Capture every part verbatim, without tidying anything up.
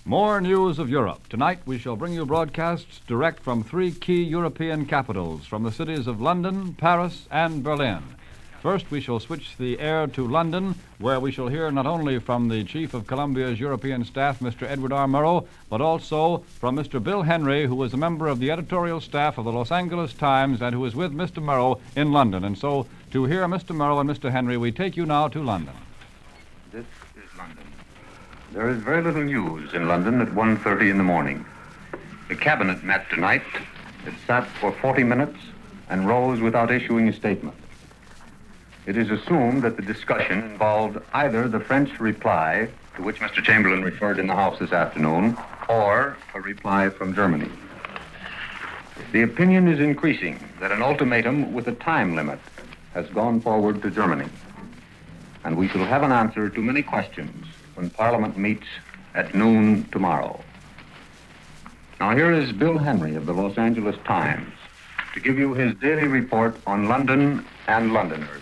More news of Europe. Tonight we shall bring you broadcasts direct from three key European capitals, from the cities of London, Paris, and Berlin. First, we shall switch the air to London, where we shall hear not only from the Chief of Columbia's European staff, Mister Edward R. Murrow, but also from Mister Bill Henry, who is a member of the editorial staff of the Los Angeles Times and who is with Mister Murrow in London. And so, to hear Mister Murrow and Mister Henry, we take you now to London. This is London. There is very little news in London at one thirty in the morning. The cabinet met tonight. It sat for forty minutes and rose without issuing a statement. It is assumed that the discussion involved either the French reply, to which Mister Chamberlain referred in the House this afternoon, or a reply from Germany. The opinion is increasing that an ultimatum with a time limit has gone forward to Germany, and we shall have an answer to many questions when Parliament meets at noon tomorrow. Now here is Bill Henry of the Los Angeles Times to give you his daily report on London and Londoners.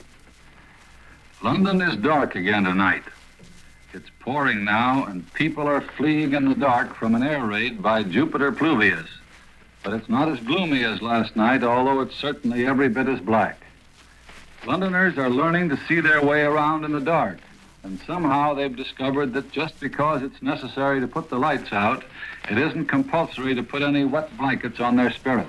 London is dark again tonight. It's pouring now, and people are fleeing in the dark from an air raid by Jupiter Pluvius. But it's not as gloomy as last night, although it's certainly every bit as black. Londoners are learning to see their way around in the dark, and somehow they've discovered that just because it's necessary to put the lights out, it isn't compulsory to put any wet blankets on their spirits.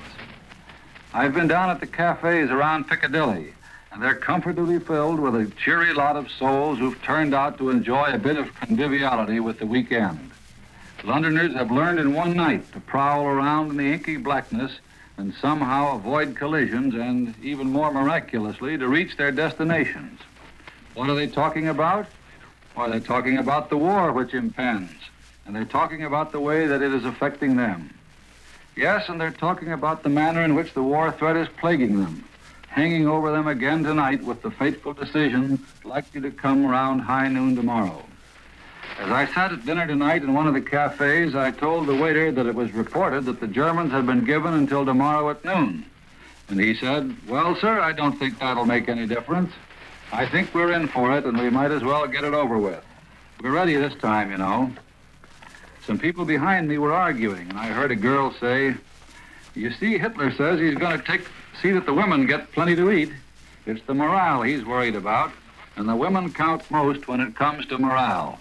I've been down at the cafes around Piccadilly, and they're comfortably filled with a cheery lot of souls who've turned out to enjoy a bit of conviviality with the weekend. Londoners have learned in one night to prowl around in the inky blackness and somehow avoid collisions and, even more miraculously, to reach their destinations. What are they talking about? Well, they're talking about the war which impends, and they're talking about the way that it is affecting them. Yes, and they're talking about the manner in which the war threat is plaguing them, hanging over them again tonight with the fateful decision likely to come around high noon tomorrow. As I sat at dinner tonight in one of the cafes, I told the waiter that it was reported that the Germans had been given until tomorrow at noon. And he said, "Well, sir, I don't think that'll make any difference. I think we're in for it, and we might as well get it over with. We're ready this time, you know." Some people behind me were arguing, and I heard a girl say, "You see, Hitler says he's going to take see that the women get plenty to eat. It's the morale he's worried about, and the women count most when it comes to morale.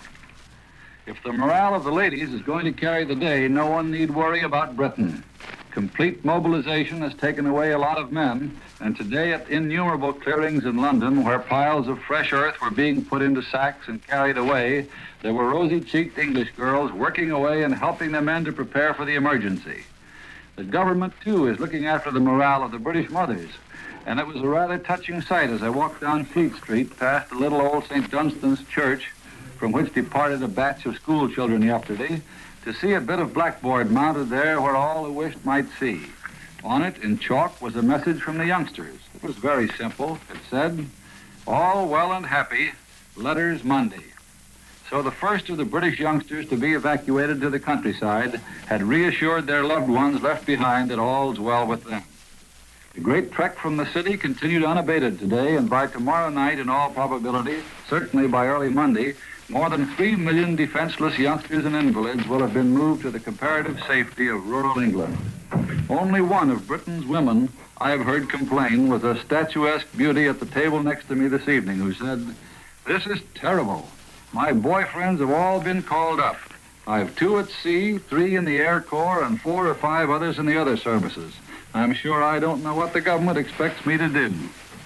If the morale of the ladies is going to carry the day, no one need worry about Britain. Complete mobilization has taken away a lot of men, and today at innumerable clearings in London where piles of fresh earth were being put into sacks and carried away, there were rosy-cheeked English girls working away and helping the men to prepare for the emergency. The government, too, is looking after the morale of the British mothers, and it was a rather touching sight as I walked down Fleet Street past the little old Saint Dunstan's church, from which departed a batch of school children yesterday, to see a bit of blackboard mounted there where all who wished might see. On it, in chalk, was a message from the youngsters. It was very simple. It said, "All well and happy, letters Monday." So the first of the British youngsters to be evacuated to the countryside had reassured their loved ones left behind that all's well with them. The great trek from the city continued unabated today, and by tomorrow night, in all probability, certainly by early Monday, more than three million defenseless youngsters and invalids will have been moved to the comparative safety of rural England. Only one of Britain's women I have heard complain was a statuesque beauty at the table next to me this evening who said, "This is terrible. My boyfriends have all been called up. I've two at sea, three in the Air Corps, and four or five others in the other services. I'm sure I don't know what the government expects me to do."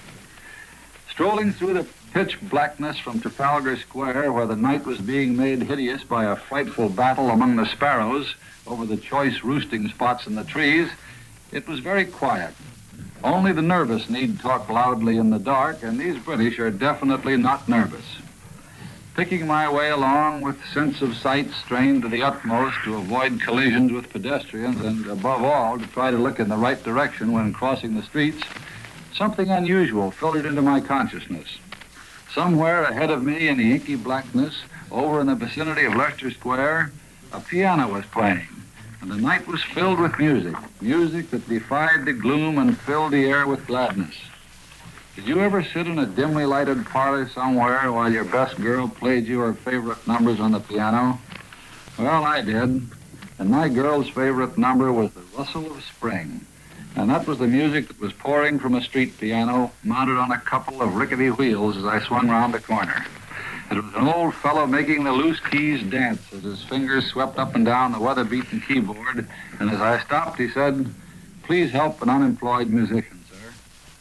Strolling through the pitch blackness from Trafalgar Square, where the night was being made hideous by a frightful battle among the sparrows over the choice roosting spots in the trees, it was very quiet. Only the nervous need talk loudly in the dark, and these British are definitely not nervous. Picking my way along with sense of sight strained to the utmost to avoid collisions with pedestrians and, above all, to try to look in the right direction when crossing the streets, something unusual filtered into my consciousness. Somewhere ahead of me in the inky blackness, over in the vicinity of Leicester Square, a piano was playing, and the night was filled with music, music that defied the gloom and filled the air with gladness. Did you ever sit in a dimly lighted parlor somewhere while your best girl played you her favorite numbers on the piano? Well, I did. And my girl's favorite number was the Rustle of Spring. And that was the music that was pouring from a street piano mounted on a couple of rickety wheels as I swung round the corner. It was an old fellow making the loose keys dance as his fingers swept up and down the weather-beaten keyboard. And as I stopped, he said, "Please help an unemployed musician, sir."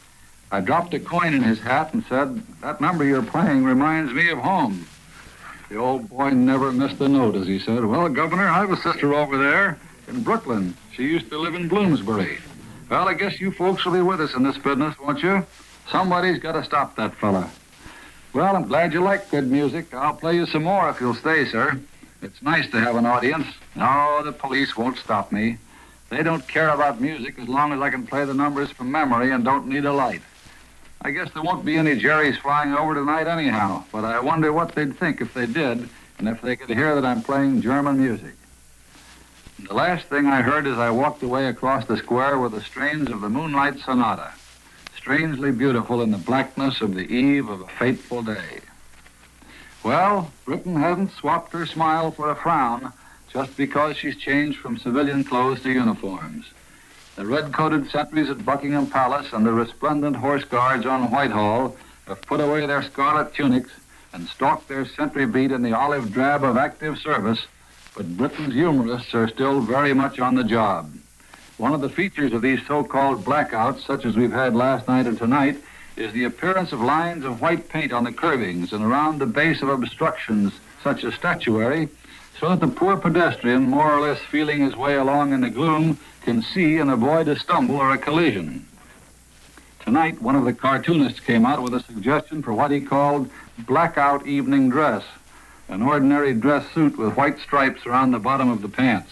I dropped a coin in his hat and said, "That number you're playing reminds me of home." The old boy never missed a note as he said, "Well, Governor, I have a sister over there in Brooklyn. She used to live in Bloomsbury. Well, I guess you folks will be with us in this business, won't you? Somebody's got to stop that fella." Well, I'm glad you like good music. I'll play you some more if you'll stay, sir. It's nice to have an audience. No, the police won't stop me. They don't care about music as long as I can play the numbers from memory and don't need a light. I guess there won't be any Jerrys flying over tonight anyhow, but I wonder what they'd think if they did and if they could hear that I'm playing German music. The last thing I heard as I walked away across the square were the strains of the Moonlight Sonata, strangely beautiful in the blackness of the eve of a fateful day. Well, Britain hasn't swapped her smile for a frown just because she's changed from civilian clothes to uniforms. The red-coated sentries at Buckingham Palace and the resplendent horse guards on Whitehall have put away their scarlet tunics and stalked their sentry beat in the olive drab of active service, but Britain's humorists are still very much on the job. One of the features of these so-called blackouts, such as we've had last night and tonight, is the appearance of lines of white paint on the curvings and around the base of obstructions, such as statuary, so that the poor pedestrian, more or less feeling his way along in the gloom, can see and avoid a stumble or a collision. Tonight, one of the cartoonists came out with a suggestion for what he called blackout evening dress, an ordinary dress suit with white stripes around the bottom of the pants.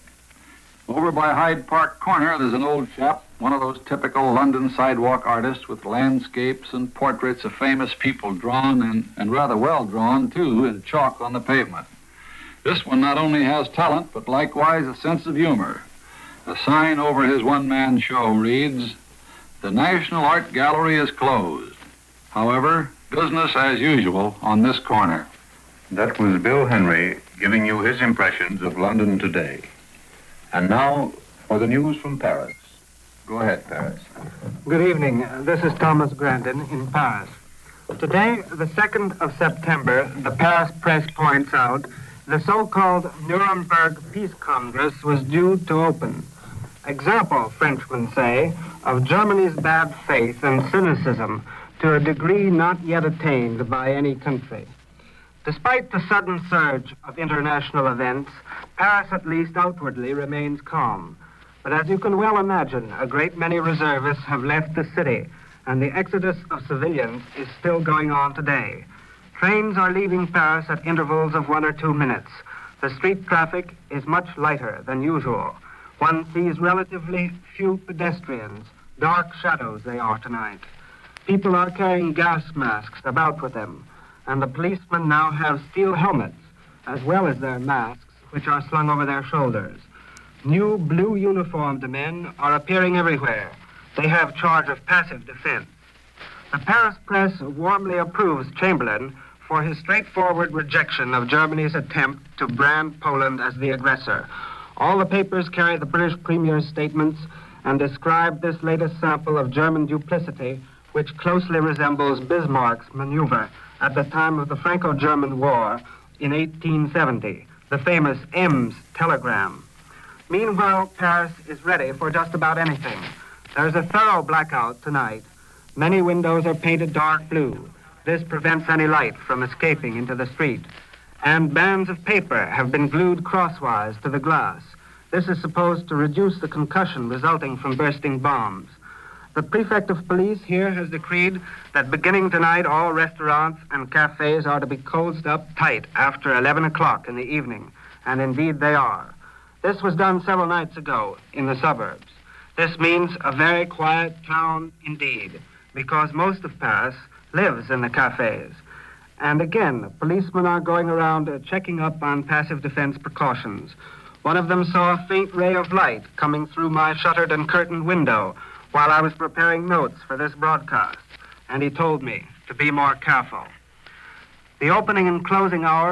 Over by Hyde Park Corner, there's an old chap, one of those typical London sidewalk artists with landscapes and portraits of famous people drawn, and, and rather well drawn, too, in chalk on the pavement. This one not only has talent, but likewise a sense of humor. A sign over his one-man show reads, "The National Art Gallery is closed. However, business as usual on this corner." That was Bill Henry giving you his impressions of London today. And now for the news from Paris. Go ahead, Paris. Good evening. This is Thomas Grandin in Paris. Today, the second of September, the Paris Press points out, the so-called Nuremberg Peace Congress was due to open. Example, Frenchmen say, of Germany's bad faith and cynicism to a degree not yet attained by any country. Despite the sudden surge of international events, Paris, at least outwardly, remains calm. But as you can well imagine, a great many reservists have left the city, and the exodus of civilians is still going on today. Trains are leaving Paris at intervals of one or two minutes. The street traffic is much lighter than usual. One sees relatively few pedestrians. Dark shadows they are tonight. People are carrying gas masks about with them, and the policemen now have steel helmets, as well as their masks, which are slung over their shoulders. New blue uniformed men are appearing everywhere. They have charge of passive defense. The Paris Press warmly approves Chamberlain for his straightforward rejection of Germany's attempt to brand Poland as the aggressor. All the papers carry the British Premier's statements and describe this latest sample of German duplicity, which closely resembles Bismarck's maneuver at the time of the Franco-German War in eighteen seventy, the famous Ems telegram. Meanwhile, Paris is ready for just about anything. There's a thorough blackout tonight. Many windows are painted dark blue. This prevents any light from escaping into the street. And bands of paper have been glued crosswise to the glass. This is supposed to reduce the concussion resulting from bursting bombs. The prefect of police here has decreed that beginning tonight, all restaurants and cafes are to be closed up tight after eleven o'clock in the evening. And indeed they are. This was done several nights ago in the suburbs. This means a very quiet town indeed, because most of Paris lives in the cafes. And again, policemen are going around uh, checking up on passive defense precautions. One of them saw a faint ray of light coming through my shuttered and curtained window while I was preparing notes for this broadcast, and he told me to be more careful. The opening and closing hours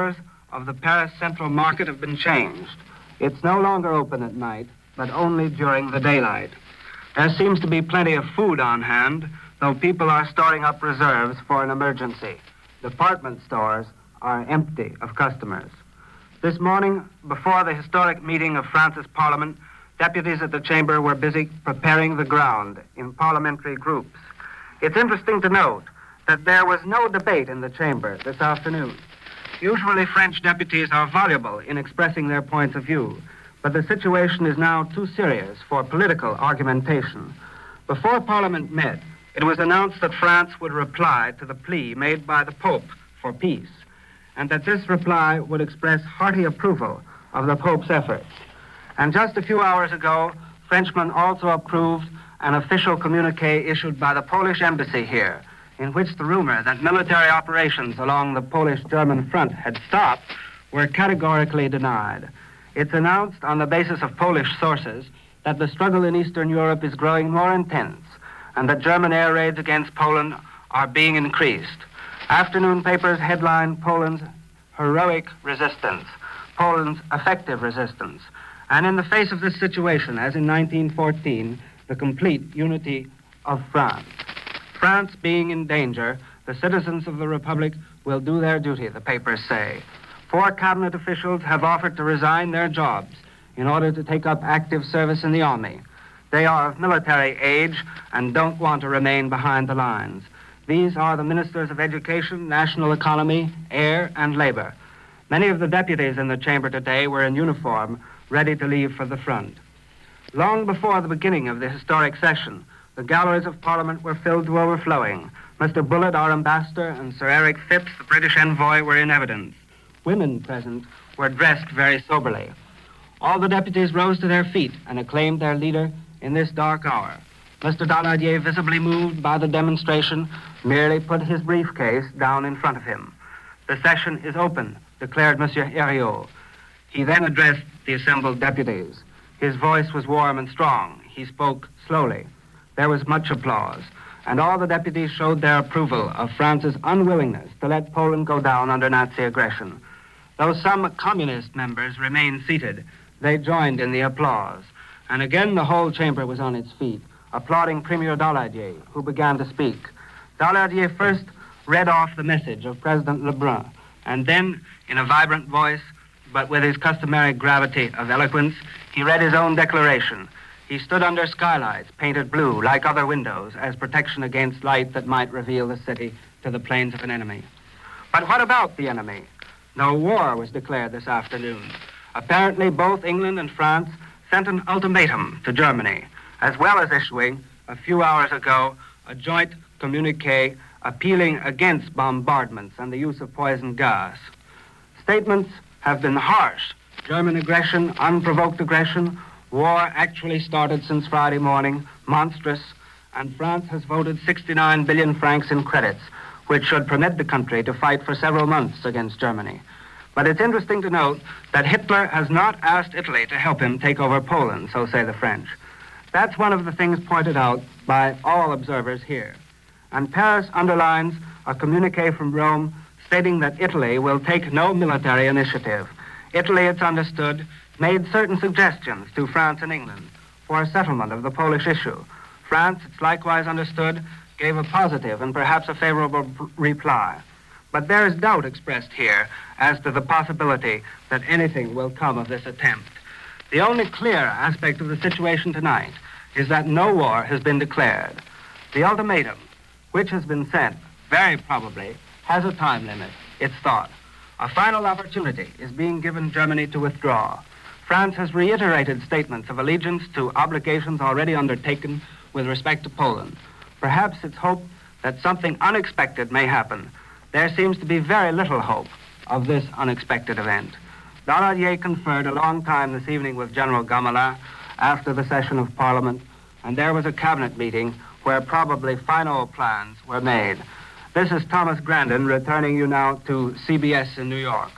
of the Paris Central Market have been changed. It's no longer open at night, but only during the daylight. There seems to be plenty of food on hand, though people are storing up reserves for an emergency. Department stores are empty of customers. This morning, before the historic meeting of France's Parliament, deputies at the chamber were busy preparing the ground in parliamentary groups. It's interesting to note that there was no debate in the chamber this afternoon. Usually French deputies are voluble in expressing their points of view, but the situation is now too serious for political argumentation. Before Parliament met, it was announced that France would reply to the plea made by the Pope for peace, and that this reply would express hearty approval of the Pope's efforts. And just a few hours ago, Frenchmen also approved an official communique issued by the Polish embassy here, in which the rumor that military operations along the Polish-German front had stopped were categorically denied. It's announced on the basis of Polish sources that the struggle in Eastern Europe is growing more intense and that German air raids against Poland are being increased. Afternoon papers headline Poland's heroic resistance, Poland's effective resistance, and in the face of this situation, as in nineteen fourteen, the complete unity of France. France being in danger, the citizens of the Republic will do their duty, the papers say. Four cabinet officials have offered to resign their jobs in order to take up active service in the army. They are of military age and don't want to remain behind the lines. These are the ministers of Education, National Economy, Air, and Labor. Many of the deputies in the chamber today were in uniform, ready to leave for the front. Long before the beginning of the historic session, the galleries of Parliament were filled to overflowing. Mister Bullitt, our ambassador, and Sir Eric Phipps, the British envoy, were in evidence. Women present were dressed very soberly. All the deputies rose to their feet and acclaimed their leader in this dark hour. Mister Daladier, visibly moved by the demonstration, merely put his briefcase down in front of him. The session is open, declared Monsieur Herriot. He then addressed the assembled deputies. His voice was warm and strong. He spoke slowly. There was much applause, and all the deputies showed their approval of France's unwillingness to let Poland go down under Nazi aggression. Though some communist members remained seated, they joined in the applause. And again the whole chamber was on its feet, applauding Premier Daladier, who began to speak. Daladier first read off the message of President Lebrun, and then, in a vibrant voice, but with his customary gravity of eloquence, he read his own declaration. He stood under skylights painted blue, like other windows, as protection against light that might reveal the city to the planes of an enemy. But what about the enemy? No war was declared this afternoon. Apparently, both England and France sent an ultimatum to Germany, as well as issuing, a few hours ago, a joint communique appealing against bombardments and the use of poison gas. Statements have been harsh. German aggression, unprovoked aggression, war actually started since Friday morning, monstrous, and France has voted sixty-nine billion francs in credits, which should permit the country to fight for several months against Germany. But it's interesting to note that Hitler has not asked Italy to help him take over Poland, so say the French. That's one of the things pointed out by all observers here. And Paris underlines a communique from Rome stating that Italy will take no military initiative. Italy, it's understood, made certain suggestions to France and England for a settlement of the Polish issue. France, it's likewise understood, gave a positive and perhaps a favorable p- reply. But there is doubt expressed here as to the possibility that anything will come of this attempt. The only clear aspect of the situation tonight is that no war has been declared. The ultimatum, which has been sent, very probably, has a time limit, it's thought. A final opportunity is being given Germany to withdraw. France has reiterated statements of allegiance to obligations already undertaken with respect to Poland. Perhaps it's hope that something unexpected may happen. There seems to be very little hope of this unexpected event. Daladier conferred a long time this evening with General Gamelin after the session of Parliament, and there was a cabinet meeting where probably final plans were made. This is Thomas Grandin returning you now to C B S in New York.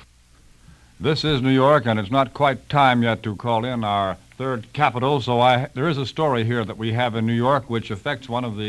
This is New York, and it's not quite time yet to call in our third capital, so I, there is a story here that we have in New York which affects one of the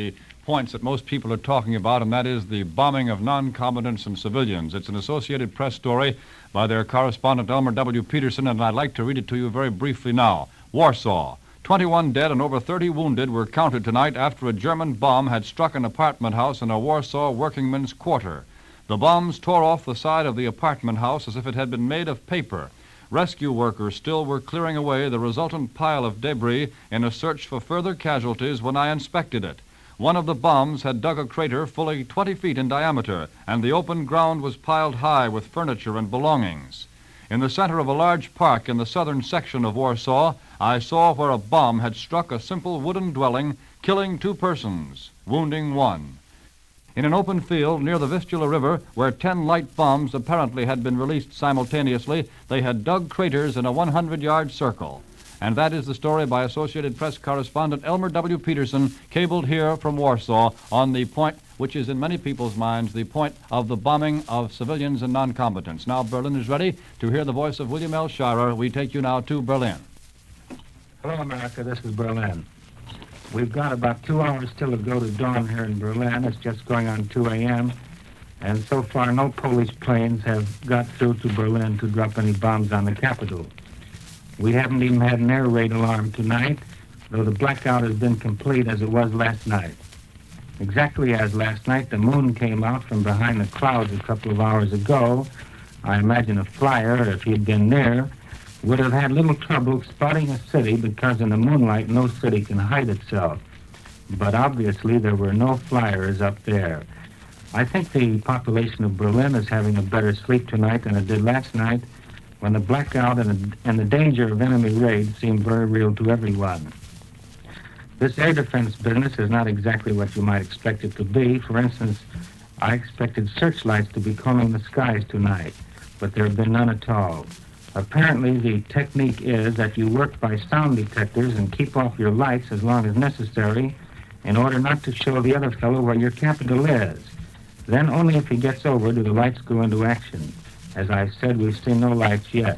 points that most people are talking about, and that is the bombing of non-combatants and civilians. It's an Associated Press story by their correspondent Elmer W. Peterson, and I'd like to read it to you very briefly now. Warsaw. twenty-one dead and over thirty wounded were counted tonight after a German bomb had struck an apartment house in a Warsaw workingmen's quarter. The bombs tore off the side of the apartment house as if it had been made of paper. Rescue workers still were clearing away the resultant pile of debris in a search for further casualties when I inspected it. One of the bombs had dug a crater fully twenty feet in diameter, and the open ground was piled high with furniture and belongings. In the center of a large park in the southern section of Warsaw, I saw where a bomb had struck a simple wooden dwelling, killing two persons, wounding one. In an open field near the Vistula River, where ten light bombs apparently had been released simultaneously, they had dug craters in a hundred-yard circle. And that is the story by Associated Press correspondent Elmer W. Peterson, cabled here from Warsaw on the point which is in many people's minds the point of the bombing of civilians and non-combatants. Now Berlin is ready to hear the voice of William L. Shirer. We take you now to Berlin. Hello, America. This is Berlin. We've got about two hours still to go to dawn here in Berlin. It's just going on two a.m., and so far no Polish planes have got through to Berlin to drop any bombs on the capital. We haven't even had an air raid alarm tonight, though the blackout has been complete as it was last night. Exactly as last night, the moon came out from behind the clouds a couple of hours ago. I imagine a flyer, if he'd been near, would have had little trouble spotting a city because in the moonlight no city can hide itself. But obviously there were no flyers up there. I think the population of Berlin is having a better sleep tonight than it did last night, when the blackout and the, and the danger of enemy raids seemed very real to everyone. This air defense business is not exactly what you might expect it to be. For instance, I expected searchlights to be combing the skies tonight, but there have been none at all. Apparently, the technique is that you work by sound detectors and keep off your lights as long as necessary in order not to show the other fellow where your capital is. Then only if he gets over do the lights go into action. As I said, we've seen no lights yet.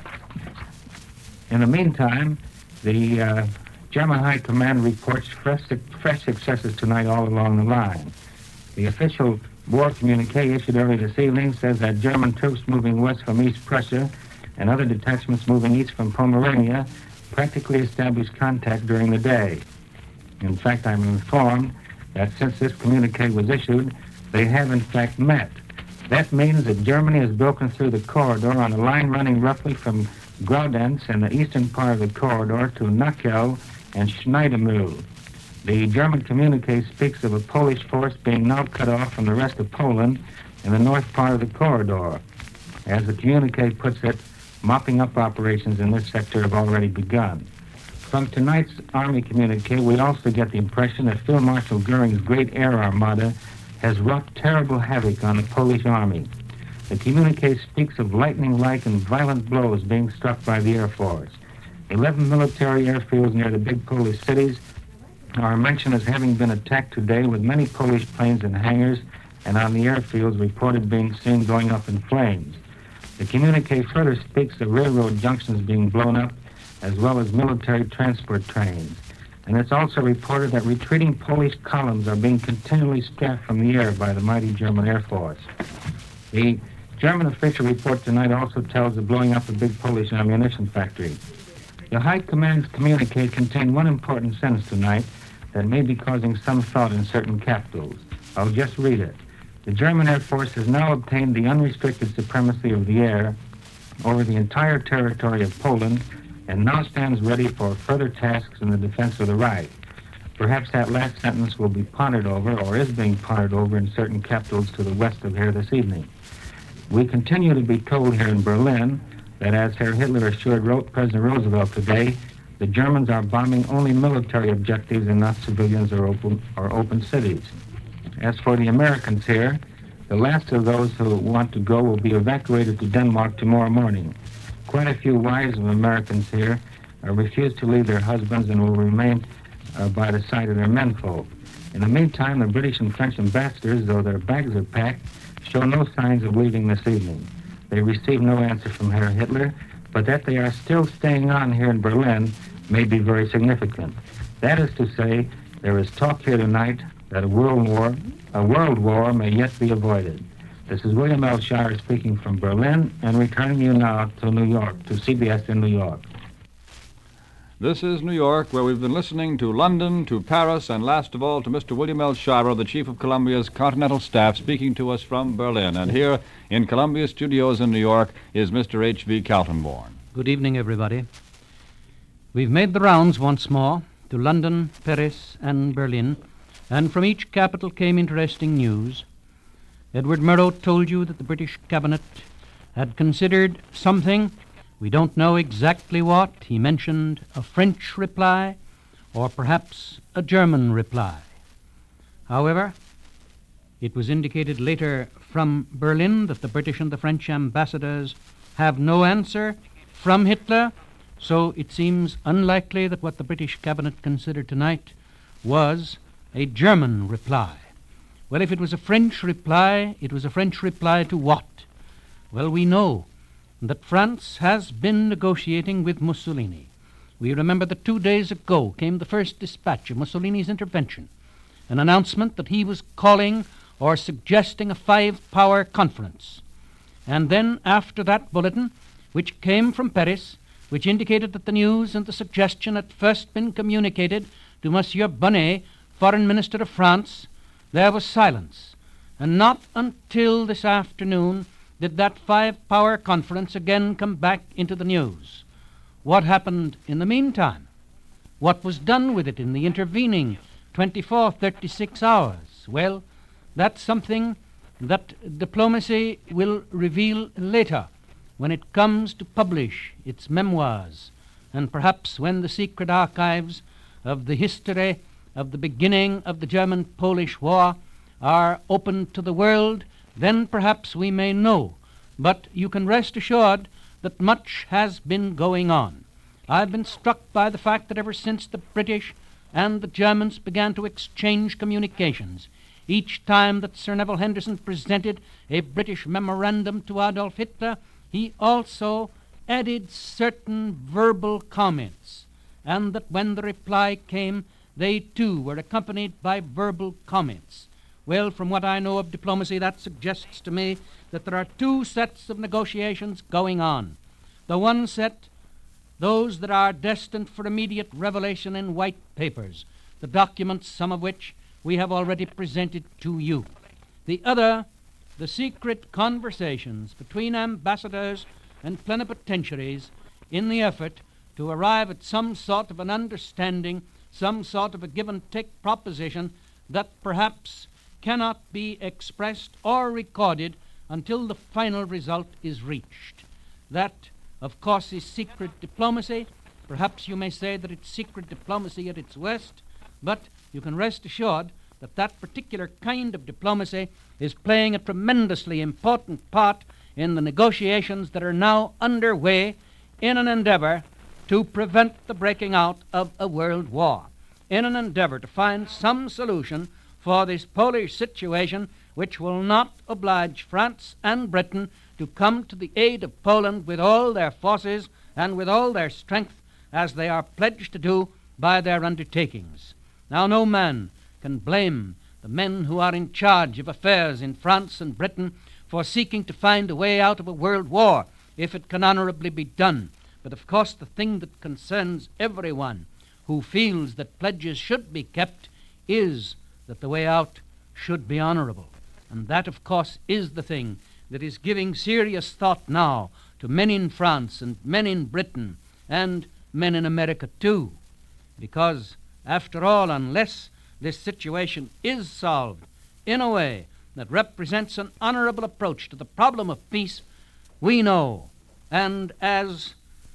In the meantime, the uh, German High Command reports fresh, fresh successes tonight all along the line. The official war communique issued early this evening says that German troops moving west from East Prussia and other detachments moving east from Pomerania practically established contact during the day. In fact, I'm informed that since this communique was issued, they have in fact met. That means that Germany has broken through the corridor on a line running roughly from Graudenz in the eastern part of the corridor to Nachel and Schneidemühl. The German communique speaks of a Polish force being now cut off from the rest of Poland in the north part of the corridor. As the communique puts it, mopping up operations in this sector have already begun. From tonight's Army communique, we also get the impression that Field Marshal Goering's great air armada has wrought terrible havoc on the Polish army. The communique speaks of lightning-like and violent blows being struck by the Air Force. Eleven military airfields near the big Polish cities are mentioned as having been attacked today, with many Polish planes in hangars and on the airfields reported being seen going up in flames. The communique further speaks of railroad junctions being blown up, as well as military transport trains. And it's also reported that retreating Polish columns are being continually strapped from the air by the mighty German Air Force. The German official report tonight also tells of blowing up a big Polish ammunition factory. The High Command's communique contained one important sentence tonight that may be causing some thought in certain capitals. I'll just read it. The German Air Force has now obtained the unrestricted supremacy of the air over the entire territory of Poland and now stands ready for further tasks in the defense of the Reich. Perhaps that last sentence will be pondered over, or is being pondered over, in certain capitals to the west of here this evening. We continue to be told here in Berlin that, as Herr Hitler assured President Roosevelt today, the Germans are bombing only military objectives and not civilians or open, or open cities. As for the Americans here, the last of those who want to go will be evacuated to Denmark tomorrow morning. Quite a few wives of Americans here uh, refuse to leave their husbands and will remain uh, by the side of their menfolk. In the meantime, the British and French ambassadors, though their bags are packed, show no signs of leaving this evening. They receive no answer from Herr Hitler, but that they are still staying on here in Berlin may be very significant. That is to say, there is talk here tonight that a world war, a world war may yet be avoided. This is William L. Shirer speaking from Berlin and returning you now to New York, to C B S in New York. This is New York, where we've been listening to London, to Paris, and last of all to Mister William L. Shirer, the Chief of Columbia's Continental Staff, speaking to us from Berlin. And here in Columbia Studios in New York is Mister H V Kaltenborn. Good evening, everybody. We've made the rounds once more to London, Paris, and Berlin, and from each capital came interesting news. Edward Murrow told you that the British Cabinet had considered something. We don't know exactly what. He mentioned a French reply or perhaps a German reply. However, it was indicated later from Berlin that the British and the French ambassadors have no answer from Hitler, so it seems unlikely that what the British Cabinet considered tonight was a German reply. Well, if it was a French reply, it was a French reply to what? Well, we know that France has been negotiating with Mussolini. We remember that two days ago came the first dispatch of Mussolini's intervention, an announcement that he was calling or suggesting a five-power conference. And then after that bulletin, which came from Paris, which indicated that the news and the suggestion had first been communicated to Monsieur Bonnet, Foreign Minister of France, there was silence, and not until this afternoon did that five-power conference again come back into the news. What happened in the meantime? What was done with it in the intervening twenty-four, thirty-six hours? Well, that's something that diplomacy will reveal later when it comes to publish its memoirs, and perhaps when the secret archives of the history of the beginning of the German-Polish War are opened to the world, then perhaps we may know. But you can rest assured that much has been going on. I've been struck by the fact that ever since the British and the Germans began to exchange communications, each time that Sir Neville Henderson presented a British memorandum to Adolf Hitler, he also added certain verbal comments, and that when the reply came, they too were accompanied by verbal comments. Well, from what I know of diplomacy, that suggests to me that there are two sets of negotiations going on. The one set, those that are destined for immediate revelation in white papers, the documents, some of which we have already presented to you. The other, the secret conversations between ambassadors and plenipotentiaries in the effort to arrive at some sort of an understanding, some sort of a give-and-take proposition that perhaps cannot be expressed or recorded until the final result is reached. That, of course, is secret diplomacy. Perhaps you may say that it's secret diplomacy at its worst, but you can rest assured that that particular kind of diplomacy is playing a tremendously important part in the negotiations that are now underway in an endeavor to prevent the breaking out of a world war, in an endeavor to find some solution for this Polish situation which will not oblige France and Britain to come to the aid of Poland with all their forces and with all their strength as they are pledged to do by their undertakings. Now, no man can blame the men who are in charge of affairs in France and Britain for seeking to find a way out of a world war if it can honorably be done. But of course the thing that concerns everyone who feels that pledges should be kept is that the way out should be honorable. And that, of course, is the thing that is giving serious thought now to men in France and men in Britain and men in America too. Because, after all, unless this situation is solved in a way that represents an honorable approach to the problem of peace, we know, and as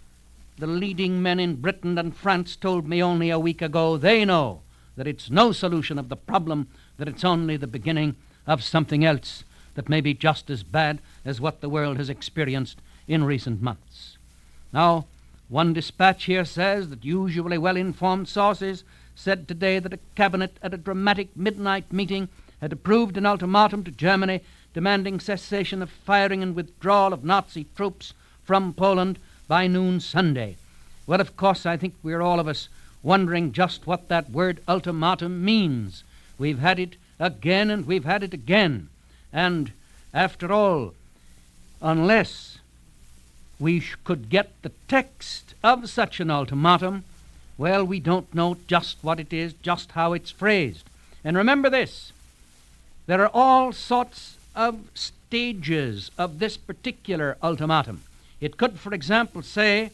the leading men in Britain and France told me only a week ago, they know that it's no solution of the problem, that it's only the beginning of something else that may be just as bad as what the world has experienced in recent months. Now, one dispatch here says that usually well-informed sources said today that a cabinet at a dramatic midnight meeting had approved an ultimatum to Germany demanding cessation of firing and withdrawal of Nazi troops from Poland by noon Sunday. Well, of course, I think we're all of us wondering just what that word ultimatum means. We've had it again and we've had it again. And after all, unless we sh- could get the text of such an ultimatum, well, we don't know just what it is, just how it's phrased. And remember this, there are all sorts of stages of this particular ultimatum. It could, for example, say,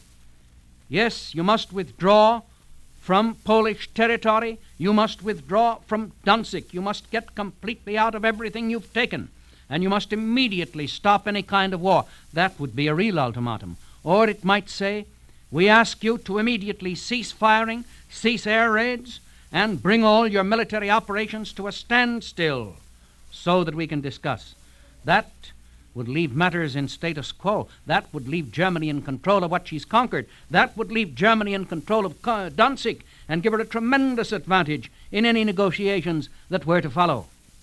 yes, you must withdraw from Polish territory, you must withdraw from Danzig, you must get completely out of everything you've taken, and you must immediately stop any kind of war. That would be a real ultimatum. Or it might say, we ask you to immediately cease firing, cease air raids, and bring all your military operations to a standstill so that we can discuss. That would leave matters in status quo. That would leave Germany in control of what she's conquered. That would leave Germany in control of Danzig and give her a tremendous advantage in any negotiations that were to follow.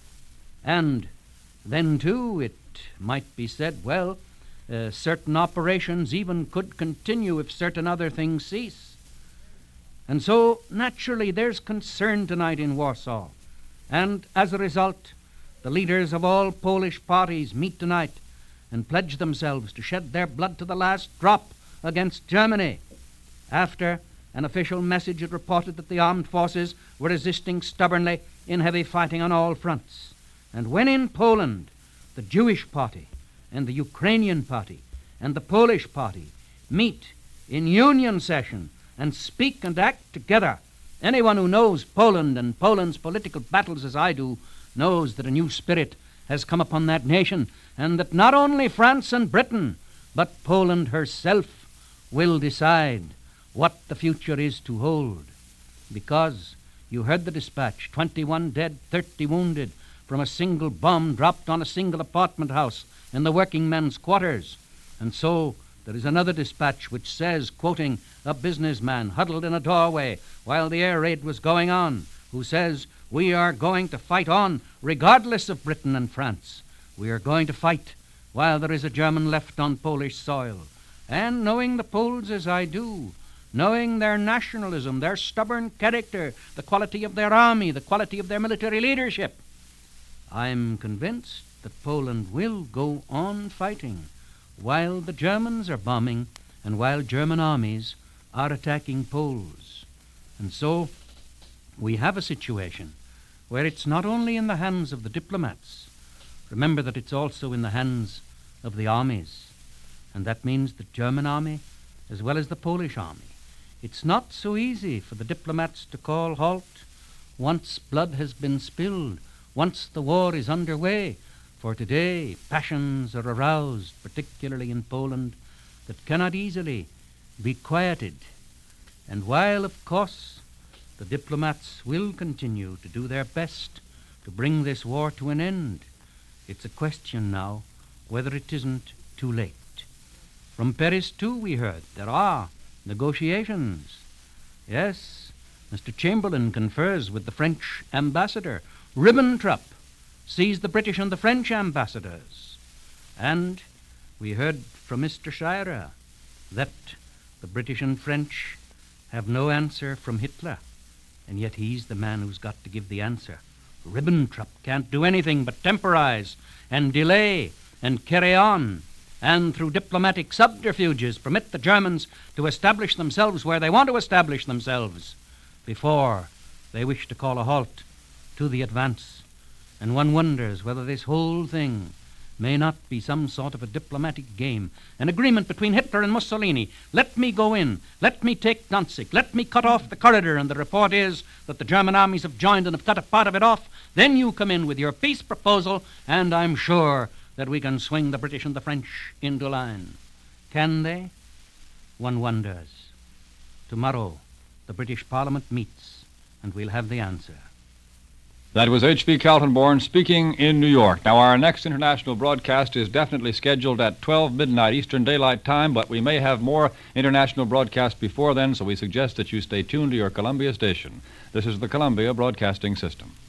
And then, too, it might be said, well, uh, certain operations even could continue if certain other things cease. And so, naturally, there's concern tonight in Warsaw. And as a result, the leaders of all Polish parties meet tonight and pledge themselves to shed their blood to the last drop against Germany. After an official message had reported that the armed forces were resisting stubbornly in heavy fighting on all fronts. And when in Poland, the Jewish party and the Ukrainian party and the Polish party meet in union session and speak and act together, anyone who knows Poland and Poland's political battles as I do knows that a new spirit has come upon that nation, and that not only France and Britain, but Poland herself will decide what the future is to hold. Because you heard the dispatch, twenty-one dead, thirty wounded, from a single bomb dropped on a single apartment house in the working men's quarters. And so there is another dispatch which says, quoting a businessman huddled in a doorway while the air raid was going on, who says, we are going to fight on regardless of Britain and France. We are going to fight while there is a German left on Polish soil. And knowing the Poles as I do, knowing their nationalism, their stubborn character, the quality of their army, the quality of their military leadership, I'm convinced that Poland will go on fighting while the Germans are bombing and while German armies are attacking Poles. And so we have a situation where it's not only in the hands of the diplomats. Remember that it's also in the hands of the armies. And that means the German army as well as the Polish army. It's not so easy for the diplomats to call halt once blood has been spilled, once the war is underway. For today, passions are aroused, particularly in Poland, that cannot easily be quieted. And while, of course, the diplomats will continue to do their best to bring this war to an end, it's a question now whether it isn't too late. From Paris, too, we heard there are negotiations. Yes, Mister Chamberlain confers with the French ambassador. Ribbentrop sees the British and the French ambassadors. And we heard from Mister Scherer that the British and French have no answer from Hitler, and yet he's the man who's got to give the answer. Ribbentrop can't do anything but temporize and delay and carry on, and through diplomatic subterfuges permit the Germans to establish themselves where they want to establish themselves before they wish to call a halt to the advance. And one wonders whether this whole thing may not be some sort of a diplomatic game, an agreement between Hitler and Mussolini. Let me go in, let me take Danzig, let me cut off the corridor, and the report is that the German armies have joined and have cut a part of it off. Then you come in with your peace proposal, and I'm sure that we can swing the British and the French into line. Can they? One wonders. Tomorrow, the British Parliament meets, and we'll have the answer. That was H V Kaltenborn speaking in New York. Now, our next international broadcast is definitely scheduled at twelve midnight Eastern Daylight Time, but we may have more international broadcasts before then, so we suggest that you stay tuned to your Columbia station. This is the Columbia Broadcasting System.